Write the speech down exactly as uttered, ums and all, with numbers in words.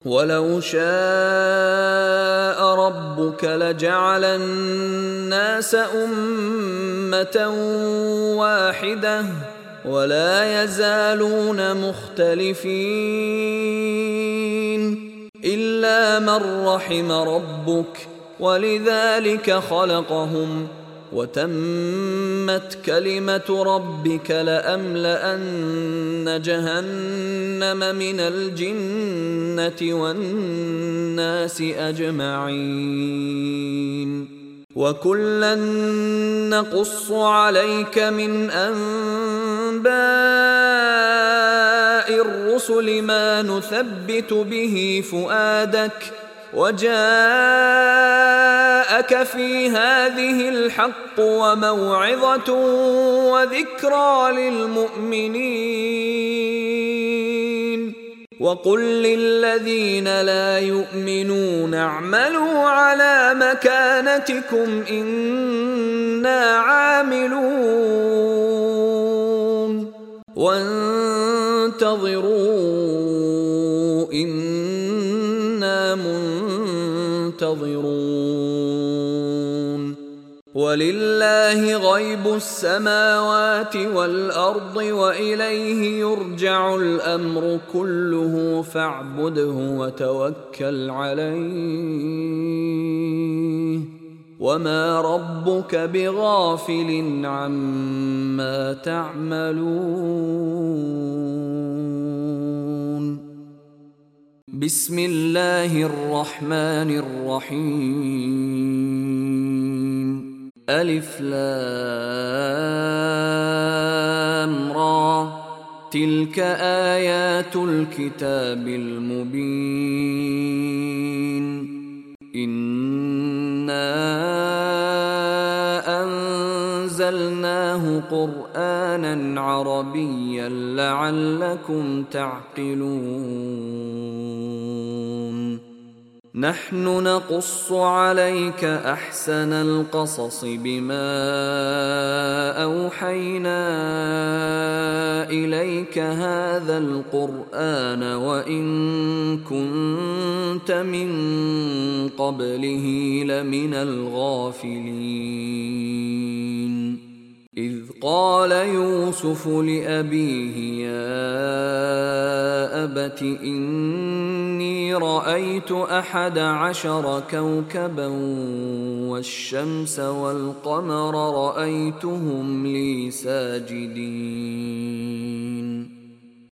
ولو شاء ربك لجعل الناس أمة واحدة ولا يزالون مختلفين إلا من رحم ربك ولذلك خلقهم وتمت كلمة ربك لأملأن جهنم من الجنة والناس أجمعين وكلا نقص عليك من أنباء الرسل ما نثبت به فؤادك وجاءك في هذه الحق وموعظة وذكرى للمؤمنين وقل للذين لا يؤمنون اعملوا على مكانتكم إنا عاملون وانتظروا إنا منتظرون ولله غيب السماوات والأرض وإليه يرجع الأمر كله فاعبده وتوكل عليه وما ربك بغافل عما تعملون بسم الله الرحمن الرحيم ألف لام را تلك آيات الكتاب المبين إنا أنزلناه قرآنا عربيا لعلكم تعقلون نحن نقص عليك أحسن القصص بما أوحينا إليك هذا القرآن وإن كنت من قبله لمن الغافلين إذ قال يوسف لأبيه يا أبت إني رأيت أحد عشر كوكبا والشمس والقمر رأيتهم لي ساجدين